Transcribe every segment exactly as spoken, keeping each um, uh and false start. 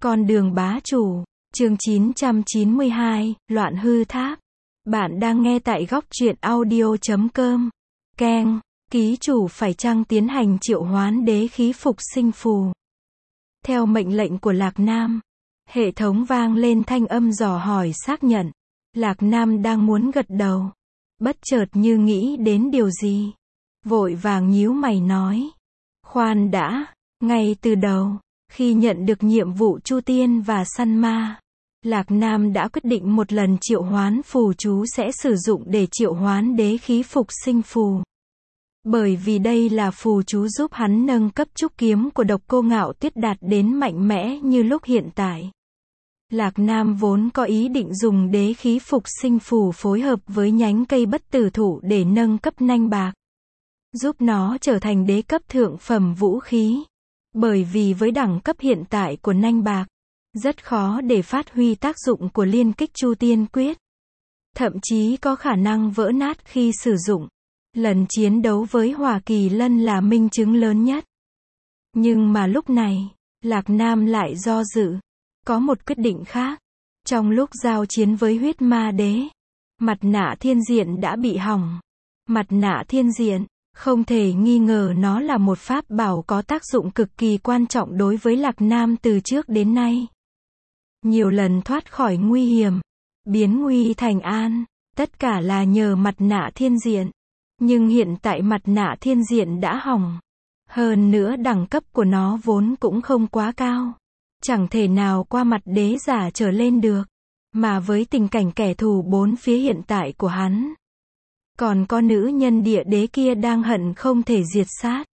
Con đường bá chủ, chương chín trăm chín mươi hai, Loạn hư tháp. Bạn đang nghe tại góc truyện audio chấm com. Keng, ký chủ phải chăng tiến hành triệu hoán đế khí phục sinh phù. Theo mệnh lệnh của Lạc Nam, hệ thống vang lên thanh âm dò hỏi xác nhận. Lạc Nam đang muốn gật đầu, bất chợt như nghĩ đến điều gì, vội vàng nhíu mày nói: khoan đã, ngay từ đầu, khi nhận được nhiệm vụ chu tiên và săn ma, Lạc Nam đã quyết định một lần triệu hoán phù chú sẽ sử dụng để triệu hoán đế khí phục sinh phù. Bởi vì đây là phù chú giúp hắn nâng cấp trúc kiếm của Độc Cô Ngạo Tuyết đạt đến mạnh mẽ như lúc hiện tại. Lạc Nam vốn có ý định dùng đế khí phục sinh phù phối hợp với nhánh cây bất tử thụ để nâng cấp nanh bạc, giúp nó trở thành đế cấp thượng phẩm vũ khí. Bởi vì với đẳng cấp hiện tại của nanh bạc, rất khó để phát huy tác dụng của liên kích chu tiên quyết. Thậm chí có khả năng vỡ nát khi sử dụng. Lần chiến đấu với Hỏa Kỳ Lân là minh chứng lớn nhất. Nhưng mà lúc này, Lạc Nam lại do dự. Có một quyết định khác. Trong lúc giao chiến với huyết ma đế, mặt nạ thiên diện đã bị hỏng. Mặt nạ thiên diện, không thể nghi ngờ nó là một pháp bảo có tác dụng cực kỳ quan trọng đối với Lạc Nam từ trước đến nay. Nhiều lần thoát khỏi nguy hiểm, biến nguy thành an, tất cả là nhờ mặt nạ thiên diện. Nhưng hiện tại mặt nạ thiên diện đã hỏng. Hơn nữa đẳng cấp của nó vốn cũng không quá cao. Chẳng thể nào qua mặt đế giả trở lên được. Mà với tình cảnh kẻ thù bốn phía hiện tại của hắn, còn có nữ nhân địa đế kia đang hận không thể diệt sát.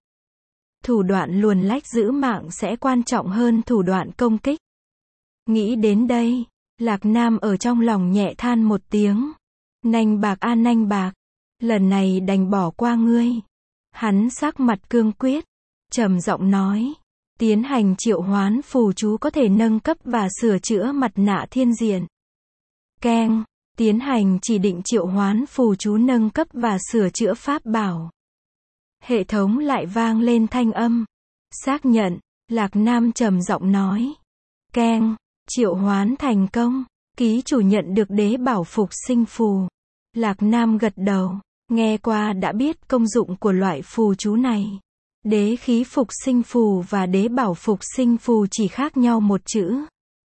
Thủ đoạn luồn lách giữ mạng sẽ quan trọng hơn thủ đoạn công kích. Nghĩ đến đây, Lạc Nam ở trong lòng nhẹ than một tiếng. Nanh bạc a nanh bạc, lần này đành bỏ qua ngươi. Hắn sắc mặt cương quyết, trầm giọng nói: tiến hành triệu hoán phù chú có thể nâng cấp và sửa chữa mặt nạ thiên diện. Keng, tiến hành chỉ định triệu hoán phù chú nâng cấp và sửa chữa pháp bảo. Hệ thống lại vang lên thanh âm. Xác nhận, Lạc Nam trầm giọng nói. Keng, triệu hoán thành công, ký chủ nhận được đế bảo phục sinh phù. Lạc Nam gật đầu, nghe qua đã biết công dụng của loại phù chú này. Đế khí phục sinh phù và đế bảo phục sinh phù chỉ khác nhau một chữ.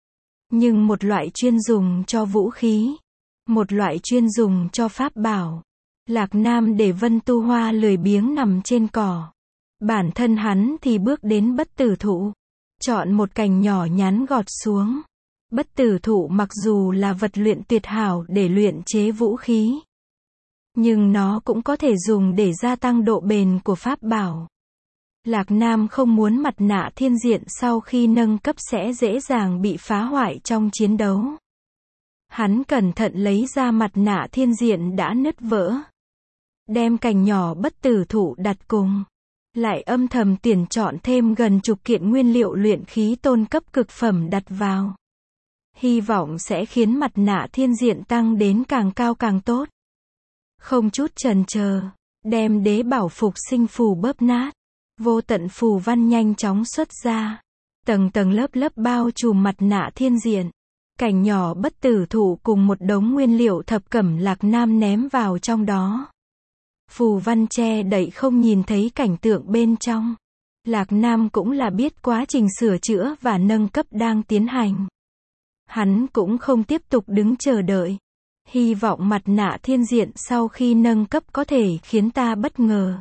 Nhưng một loại chuyên dùng cho vũ khí, một loại chuyên dùng cho pháp bảo. Lạc Nam để Vân Tu Hoa lười biếng nằm trên cỏ. Bản thân hắn thì bước đến bất tử thụ, chọn một cành nhỏ nhắn gọt xuống. Bất tử thụ mặc dù là vật luyện tuyệt hảo để luyện chế vũ khí, nhưng nó cũng có thể dùng để gia tăng độ bền của pháp bảo. Lạc Nam không muốn mặt nạ thiên diện sau khi nâng cấp sẽ dễ dàng bị phá hoại trong chiến đấu. Hắn cẩn thận lấy ra mặt nạ thiên diện đã nứt vỡ. Đem cành nhỏ bất tử thụ đặt cùng. Lại âm thầm tuyển chọn thêm gần chục kiện nguyên liệu luyện khí tôn cấp cực phẩm đặt vào. Hy vọng sẽ khiến mặt nạ thiên diện tăng đến càng cao càng tốt. Không chút chần chờ, đem đế bảo phục sinh phù bóp nát. Vô tận phù văn nhanh chóng xuất ra. Tầng tầng lớp lớp bao trùm mặt nạ thiên diện. Cành nhỏ bất tử thụ cùng một đống nguyên liệu thập cẩm Lạc Nam ném vào trong đó. Phù văn che đậy không nhìn thấy cảnh tượng bên trong. Lạc Nam cũng là biết quá trình sửa chữa và nâng cấp đang tiến hành. Hắn cũng không tiếp tục đứng chờ đợi. Hy vọng mặt nạ thiên diện sau khi nâng cấp có thể khiến ta bất ngờ.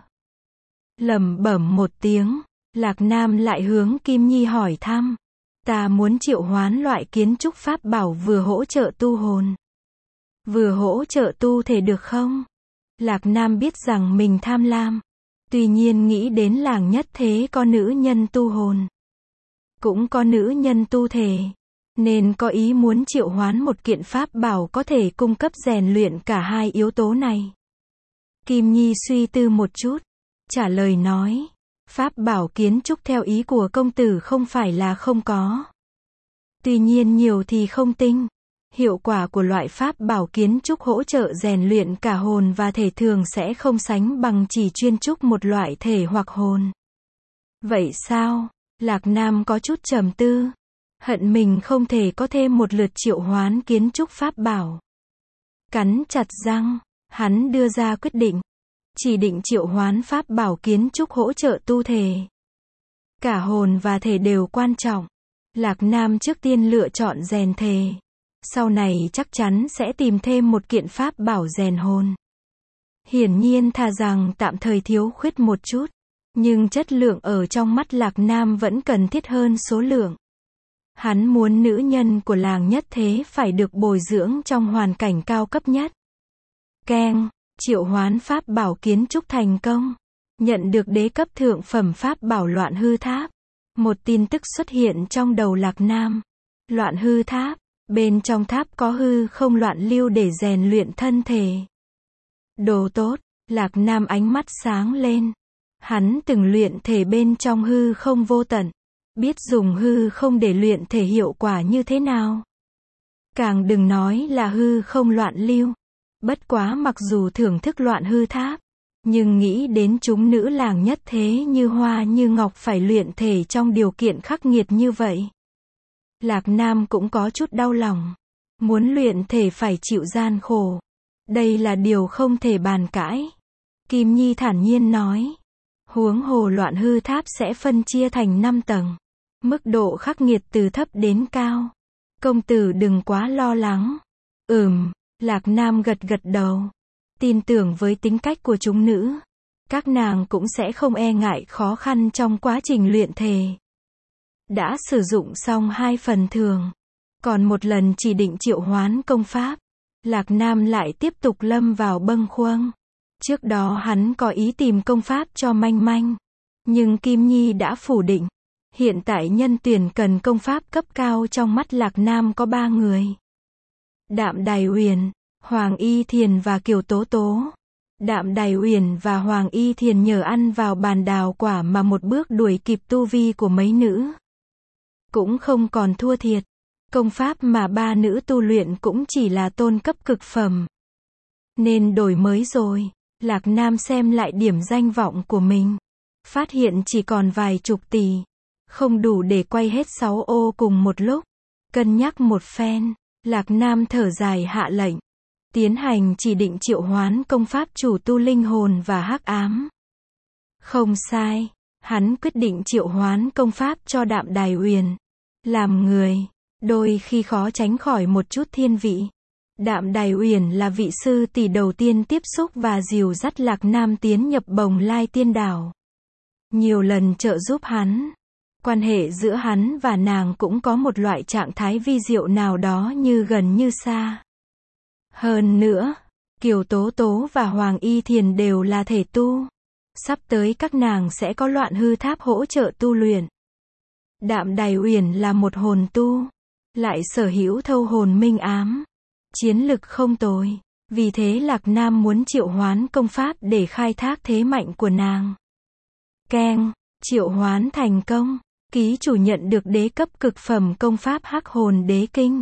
Lẩm bẩm một tiếng, Lạc Nam lại hướng Kim Nhi hỏi thăm. Ta muốn triệu hoán loại kiến trúc pháp bảo vừa hỗ trợ tu hồn, vừa hỗ trợ tu thể được không? Lạc Nam biết rằng mình tham lam. Tuy nhiên nghĩ đến làng nhất thế có nữ nhân tu hồn, cũng có nữ nhân tu thể, nên có ý muốn triệu hoán một kiện pháp bảo có thể cung cấp rèn luyện cả hai yếu tố này. Kim Nhi suy tư một chút, trả lời nói, pháp bảo kiến trúc theo ý của công tử không phải là không có. Tuy nhiên nhiều thì không tinh. Hiệu quả của loại pháp bảo kiến trúc hỗ trợ rèn luyện cả hồn và thể thường sẽ không sánh bằng chỉ chuyên trúc một loại thể hoặc hồn. Vậy sao? Lạc Nam có chút trầm tư. Hận mình không thể có thêm một lượt triệu hoán kiến trúc pháp bảo. Cắn chặt răng, hắn đưa ra quyết định. Chỉ định triệu hoán pháp bảo kiến trúc hỗ trợ tu thể. Cả hồn và thể đều quan trọng. Lạc Nam trước tiên lựa chọn rèn thể. Sau này chắc chắn sẽ tìm thêm một kiện pháp bảo rèn hồn. Hiển nhiên thà rằng tạm thời thiếu khuyết một chút. Nhưng chất lượng ở trong mắt Lạc Nam vẫn cần thiết hơn số lượng. Hắn muốn nữ nhân của làng nhất thế phải được bồi dưỡng trong hoàn cảnh cao cấp nhất. Keng, triệu hoán pháp bảo kiến trúc thành công. Nhận được đế cấp thượng phẩm pháp bảo loạn hư tháp. Một tin tức xuất hiện trong đầu Lạc Nam. Loạn hư tháp, bên trong tháp có hư không loạn lưu để rèn luyện thân thể. Đồ tốt, Lạc Nam ánh mắt sáng lên. Hắn từng luyện thể bên trong hư không vô tận. Biết dùng hư không để luyện thể hiệu quả như thế nào. Càng đừng nói là hư không loạn lưu. Bất quá mặc dù thưởng thức loạn hư tháp, nhưng nghĩ đến chúng nữ làng nhất thế như hoa như ngọc phải luyện thể trong điều kiện khắc nghiệt như vậy. Lạc Nam cũng có chút đau lòng. Muốn luyện thể phải chịu gian khổ. Đây là điều không thể bàn cãi. Kim Nhi thản nhiên nói. Huống hồ loạn hư tháp sẽ phân chia thành năm tầng. Mức độ khắc nghiệt từ thấp đến cao. Công tử đừng quá lo lắng. Ừm, Lạc Nam gật gật đầu. Tin tưởng với tính cách của chúng nữ. Các nàng cũng sẽ không e ngại khó khăn trong quá trình luyện thể. Đã sử dụng xong hai phần thường. Còn một lần chỉ định triệu hoán công pháp. Lạc Nam lại tiếp tục lâm vào bâng khuâng. Trước đó hắn có ý tìm công pháp cho Manh Manh. Nhưng Kim Nhi đã phủ định. Hiện tại nhân tuyển cần công pháp cấp cao trong mắt Lạc Nam có ba người. Đạm Đài Uyển, Hoàng Y Thiền và Kiều Tố Tố. Đạm Đài Uyển và Hoàng Y Thiền nhờ ăn vào bàn đào quả mà một bước đuổi kịp tu vi của mấy nữ. Cũng không còn thua thiệt. Công pháp mà ba nữ tu luyện cũng chỉ là tôn cấp cực phẩm. Nên đổi mới rồi. Lạc Nam xem lại điểm danh vọng của mình. Phát hiện chỉ còn vài chục tỷ. Không đủ để quay hết sáu ô cùng một lúc. Cân nhắc một phen. Lạc Nam thở dài hạ lệnh. Tiến hành chỉ định triệu hoán công pháp chủ tu linh hồn và hắc ám. Không sai. Hắn quyết định triệu hoán công pháp cho Đạm Đài Uyển. Làm người, đôi khi khó tránh khỏi một chút thiên vị. Đạm Đài Uyển là vị sư tỷ đầu tiên tiếp xúc và dìu dắt Lạc Nam tiến nhập Bồng Lai Tiên Đảo. Nhiều lần trợ giúp hắn. Quan hệ giữa hắn và nàng cũng có một loại trạng thái vi diệu nào đó như gần như xa. Hơn nữa, Kiều Tố Tố và Hoàng Y Thiền đều là thể tu. Sắp tới các nàng sẽ có loạn hư tháp hỗ trợ tu luyện. Đạm Đài Uyển là một hồn tu. Lại sở hữu thâu hồn minh ám. Chiến lực không tồi. Vì thế Lạc Nam muốn triệu hoán công pháp để khai thác thế mạnh của nàng. Keng, triệu hoán thành công. Ký chủ nhận được đế cấp cực phẩm công pháp Hắc Hồn Đế Kinh.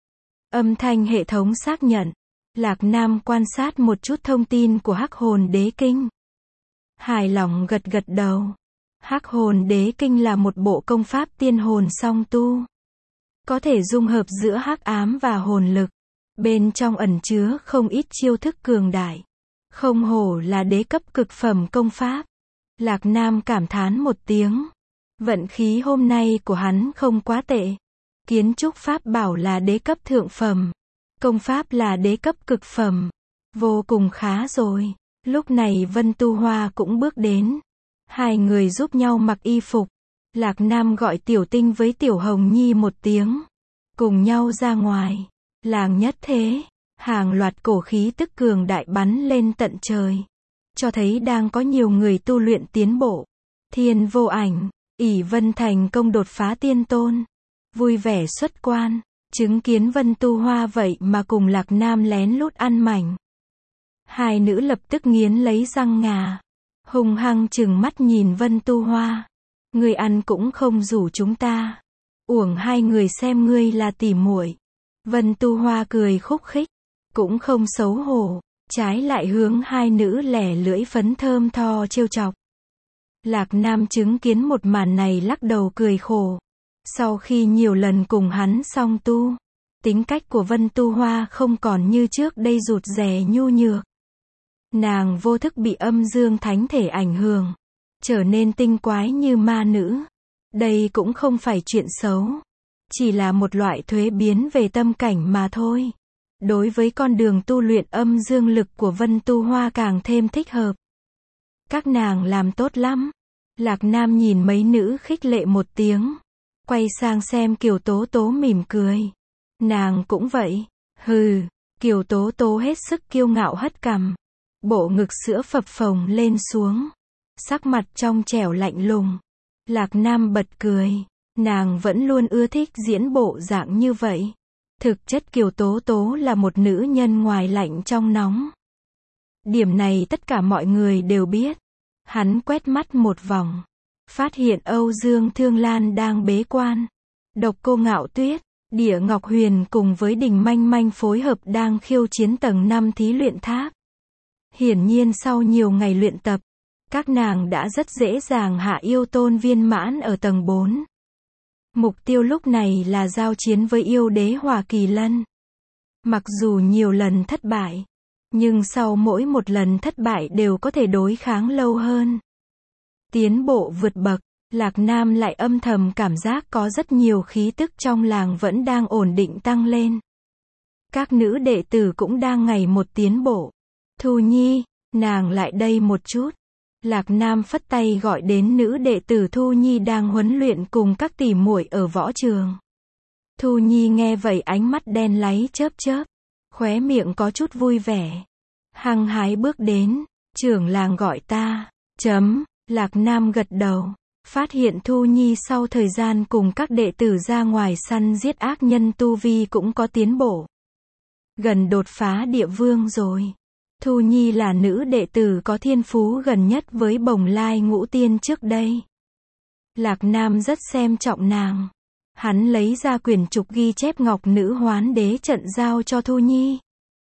Âm thanh hệ thống xác nhận. Lạc Nam quan sát một chút thông tin của Hắc Hồn Đế Kinh. Hài lòng gật gật đầu. Hắc Hồn Đế Kinh là một bộ công pháp tiên hồn song tu. Có thể dung hợp giữa hắc ám và hồn lực. Bên trong ẩn chứa không ít chiêu thức cường đại. Không hổ là đế cấp cực phẩm công pháp. Lạc Nam cảm thán một tiếng. Vận khí hôm nay của hắn không quá tệ. Kiến trúc pháp bảo là đế cấp thượng phẩm. Công pháp là đế cấp cực phẩm. Vô cùng khá rồi. Lúc này Vân Tu Hoa cũng bước đến. Hai người giúp nhau mặc y phục. Lạc Nam gọi Tiểu Tinh với Tiểu Hồng Nhi một tiếng. Cùng nhau ra ngoài. Làng nhất thế. Hàng loạt cổ khí tức cường đại bắn lên tận trời. Cho thấy đang có nhiều người tu luyện tiến bộ. Thiên Vô Ảnh, ỷ Vân thành công đột phá tiên tôn. Vui vẻ xuất quan. Chứng kiến Vân Tu Hoa vậy mà cùng Lạc Nam lén lút ăn mảnh. Hai nữ lập tức nghiến lấy răng ngà. Hung hăng trừng mắt nhìn Vân Tu Hoa. Ngươi ăn cũng không rủ chúng ta. Uổng hai người xem ngươi là tỉ muội. Vân Tu Hoa cười khúc khích. Cũng không xấu hổ. Trái lại hướng hai nữ lẻ lưỡi phấn thơm tho trêu chọc. Lạc Nam chứng kiến một màn này lắc đầu cười khổ. Sau khi nhiều lần cùng hắn song tu, tính cách của Vân Tu Hoa không còn như trước đây rụt rè nhu nhược. Nàng vô thức bị âm dương thánh thể ảnh hưởng, trở nên tinh quái như ma nữ. Đây cũng không phải chuyện xấu, chỉ là một loại thuế biến về tâm cảnh mà thôi. Đối với con đường tu luyện âm dương lực của Vân Tu Hoa càng thêm thích hợp. Các nàng làm tốt lắm. Lạc Nam nhìn mấy nữ khích lệ một tiếng, quay sang xem Kiều Tố Tố mỉm cười. Nàng cũng vậy. Hừ. Kiều Tố Tố hết sức kiêu ngạo hất cằm, bộ ngực sữa phập phồng lên xuống, sắc mặt trong trẻo lạnh lùng. Lạc Nam bật cười. Nàng vẫn luôn ưa thích diễn bộ dạng như vậy. Thực chất Kiều Tố Tố là một nữ nhân ngoài lạnh trong nóng. Điểm này tất cả mọi người đều biết. Hắn quét mắt một vòng, phát hiện Âu Dương Thương Lan đang bế quan. Độc Cô Ngạo Tuyết, Địa Ngọc Huyền cùng với Đình Manh Manh phối hợp đang khiêu chiến tầng năm thí luyện tháp. Hiển nhiên sau nhiều ngày luyện tập, các nàng đã rất dễ dàng hạ yêu tôn viên mãn ở tầng bốn. Mục tiêu lúc này là giao chiến với yêu đế Hỏa Kỳ Lân. Mặc dù nhiều lần thất bại, nhưng sau mỗi một lần thất bại đều có thể đối kháng lâu hơn. Tiến bộ vượt bậc, Lạc Nam lại âm thầm cảm giác có rất nhiều khí tức trong làng vẫn đang ổn định tăng lên. Các nữ đệ tử cũng đang ngày một tiến bộ. Thu Nhi, nàng lại đây một chút. Lạc Nam phất tay gọi đến nữ đệ tử Thu Nhi đang huấn luyện cùng các tỷ muội ở võ trường. Thu Nhi nghe vậy ánh mắt đen láy chớp chớp, khóe miệng có chút vui vẻ. Hăng hái bước đến, trưởng làng gọi ta, chấm, Lạc Nam gật đầu, phát hiện Thu Nhi sau thời gian cùng các đệ tử ra ngoài săn giết ác nhân tu vi cũng có tiến bộ. Gần đột phá địa vương rồi. Thu Nhi là nữ đệ tử có thiên phú gần nhất với Bồng Lai Ngũ Tiên trước đây. Lạc Nam rất xem trọng nàng. Hắn lấy ra quyển trục ghi chép Ngọc Nữ Hoán Đế trận giao cho Thu Nhi.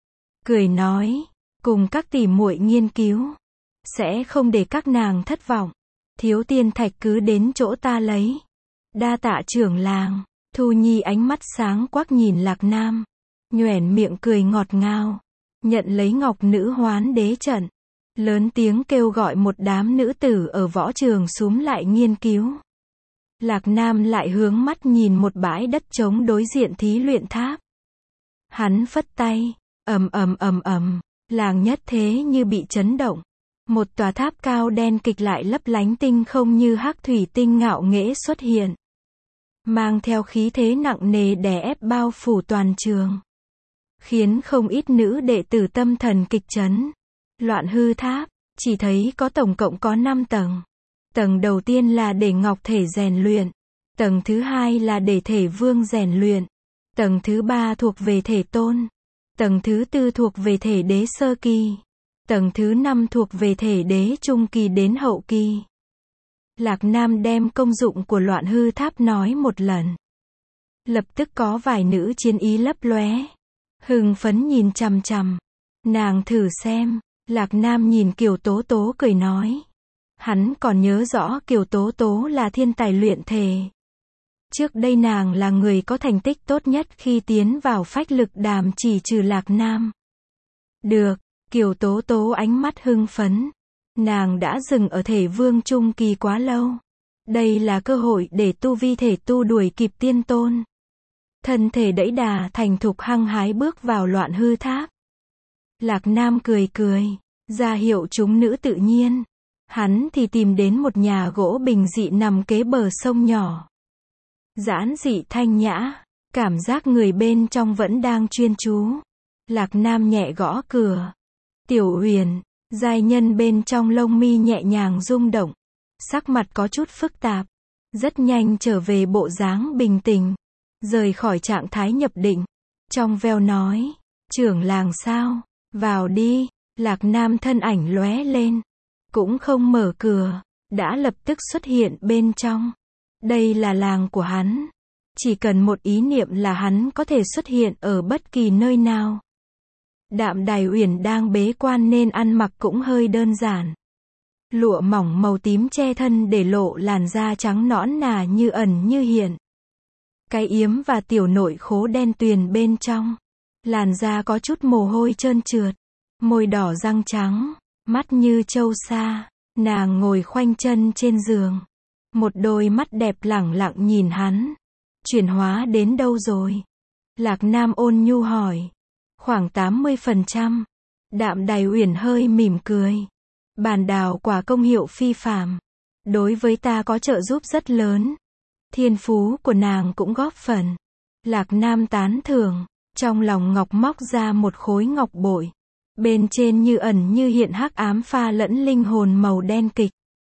Cười nói, cùng các tỷ muội nghiên cứu, sẽ không để các nàng thất vọng. Thiếu tiên thạch cứ đến chỗ ta lấy. Đa tạ trưởng làng. Thu Nhi ánh mắt sáng quắc nhìn Lạc Nam, nhoẻn miệng cười ngọt ngào, nhận lấy Ngọc Nữ Hoán Đế trận, lớn tiếng kêu gọi một đám nữ tử ở võ trường xúm lại nghiên cứu. Lạc Nam lại hướng mắt nhìn một bãi đất trống đối diện thí luyện tháp. Hắn phất tay, ầm ầm ầm ầm, làng nhất thế như bị chấn động. Một tòa tháp cao đen kịch lại lấp lánh tinh không như hắc thủy tinh ngạo nghễ xuất hiện, mang theo khí thế nặng nề đè ép bao phủ toàn trường, khiến không ít nữ đệ tử tâm thần kịch chấn. Loạn hư tháp, chỉ thấy có tổng cộng có năm tầng. Tầng đầu tiên là để ngọc thể rèn luyện, tầng thứ hai là để thể vương rèn luyện, tầng thứ ba thuộc về thể tôn, tầng thứ tư thuộc về thể đế sơ kỳ, tầng thứ năm thuộc về thể đế trung kỳ đến hậu kỳ. Lạc Nam đem công dụng của loạn hư tháp nói một lần. Lập tức có vài nữ chiến ý lấp lóe, hưng phấn nhìn chằm chằm. Nàng thử xem. Lạc Nam nhìn Kiều Tố Tố cười nói. Hắn còn nhớ rõ Kiều Tố Tố là thiên tài luyện thể. Trước đây nàng là người có thành tích tốt nhất khi tiến vào phách lực đàm chỉ trừ Lạc Nam. Được, Kiều Tố Tố ánh mắt hưng phấn. Nàng đã dừng ở thể vương trung kỳ quá lâu. Đây là cơ hội để tu vi thể tu đuổi kịp tiên tôn. Thân thể đẫy đà thành thục hăng hái bước vào loạn hư tháp. Lạc Nam cười cười, ra hiệu chúng nữ tự nhiên. Hắn thì tìm đến một nhà gỗ bình dị nằm kế bờ sông nhỏ. Giản dị thanh nhã, cảm giác người bên trong vẫn đang chuyên chú. Lạc Nam nhẹ gõ cửa. Tiểu Huyền, giai nhân bên trong lông mi nhẹ nhàng rung động, sắc mặt có chút phức tạp, rất nhanh trở về bộ dáng bình tĩnh, rời khỏi trạng thái nhập định. Trong veo nói, trưởng làng sao, vào đi. Lạc Nam thân ảnh lóe lên, cũng không mở cửa, đã lập tức xuất hiện bên trong. Đây là làng của hắn, chỉ cần một ý niệm là hắn có thể xuất hiện ở bất kỳ nơi nào. Đạm Đài Uyển đang bế quan nên ăn mặc cũng hơi đơn giản. Lụa mỏng màu tím che thân để lộ làn da trắng nõn nà như ẩn như hiện. cái yếm và tiểu nội khố đen tuyền bên trong. Làn da có chút mồ hôi trơn trượt, môi đỏ răng trắng, mắt như trâu sa. Nàng ngồi khoanh chân trên giường. Một đôi mắt đẹp lẳng lặng nhìn hắn. Chuyển hóa đến đâu rồi? Lạc Nam ôn nhu hỏi. Khoảng tám mươi phần trăm. Đạm Đài Uyển hơi mỉm cười. Bàn đào quả công hiệu phi phàm. Đối với ta có trợ giúp rất lớn. Thiên phú của nàng cũng góp phần. Lạc Nam tán thưởng. Trong lòng ngọc móc ra một khối ngọc bội. Bên trên như ẩn như hiện hắc ám pha lẫn linh hồn màu đen kịch.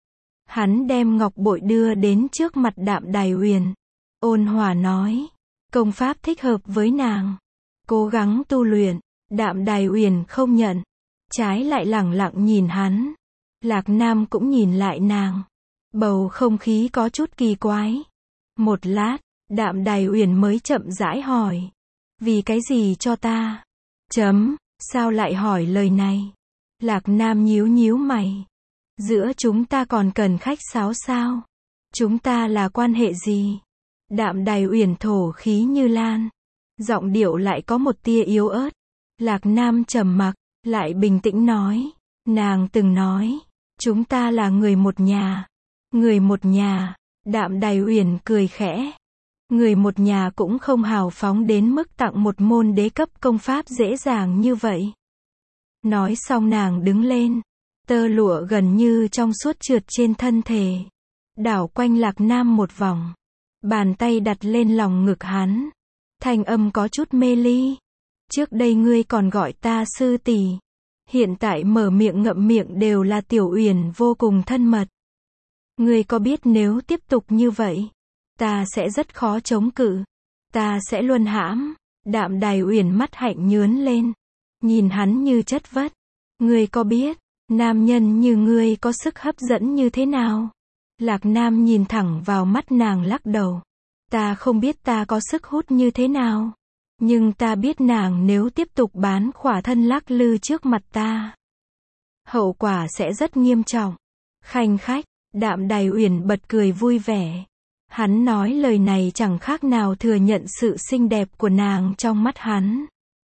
Hắn đem ngọc bội đưa đến trước mặt Đạm Đài Uyển. Ôn hòa nói. Công pháp thích hợp với nàng. Cố gắng tu luyện. Đạm Đài Uyển không nhận. Trái lại lẳng lặng nhìn hắn. Lạc Nam cũng nhìn lại nàng. Bầu không khí có chút kỳ quái. Một lát, Đạm Đài Uyển mới chậm rãi hỏi. Vì cái gì cho ta? Chấm, sao lại hỏi lời này? Lạc Nam nhíu nhíu mày. Giữa chúng ta còn cần khách sáo sao? Chúng ta là quan hệ gì? Đạm Đài Uyển thổ khí như lan. Giọng điệu lại có một tia yếu ớt. Lạc Nam trầm mặc, lại bình tĩnh nói. Nàng từng nói, chúng ta là người một nhà. Người một nhà. Đạm Đài Uyển cười khẽ. Người một nhà cũng không hào phóng đến mức tặng một môn đế cấp công pháp dễ dàng như vậy. Nói xong nàng đứng lên. Tơ lụa gần như trong suốt trượt trên thân thể. Đảo quanh Lạc Nam một vòng. Bàn tay đặt lên lòng ngực hắn. Thanh âm có chút mê ly. Trước đây ngươi còn gọi ta sư tỷ. Hiện tại mở miệng ngậm miệng đều là Tiểu Uyển vô cùng thân mật. Ngươi có biết nếu tiếp tục như vậy, ta sẽ rất khó chống cự. Ta sẽ luân hãm. Đạm Đài Uyển mắt hạnh nhướn lên. Nhìn hắn như chất vất. Ngươi có biết, nam nhân như ngươi có sức hấp dẫn như thế nào? Lạc Nam nhìn thẳng vào mắt nàng lắc đầu. Ta không biết ta có sức hút như thế nào. Nhưng ta biết nàng nếu tiếp tục bán khỏa thân lắc lư trước mặt ta, hậu quả sẽ rất nghiêm trọng. Khanh khách, Đạm Đài Uyển bật cười vui vẻ. Hắn nói lời này chẳng khác nào thừa nhận sự xinh đẹp của nàng trong mắt hắn.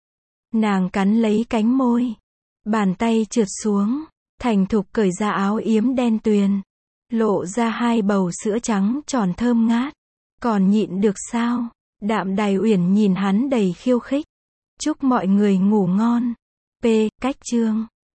Nàng cắn lấy cánh môi. Bàn tay trượt xuống. Thành thục cởi ra áo yếm đen tuyền. Lộ ra hai bầu sữa trắng tròn thơm ngát. Còn nhịn được sao? Đạm Đài Uyển nhìn hắn đầy khiêu khích. Chúc mọi người ngủ ngon. P. Cách chương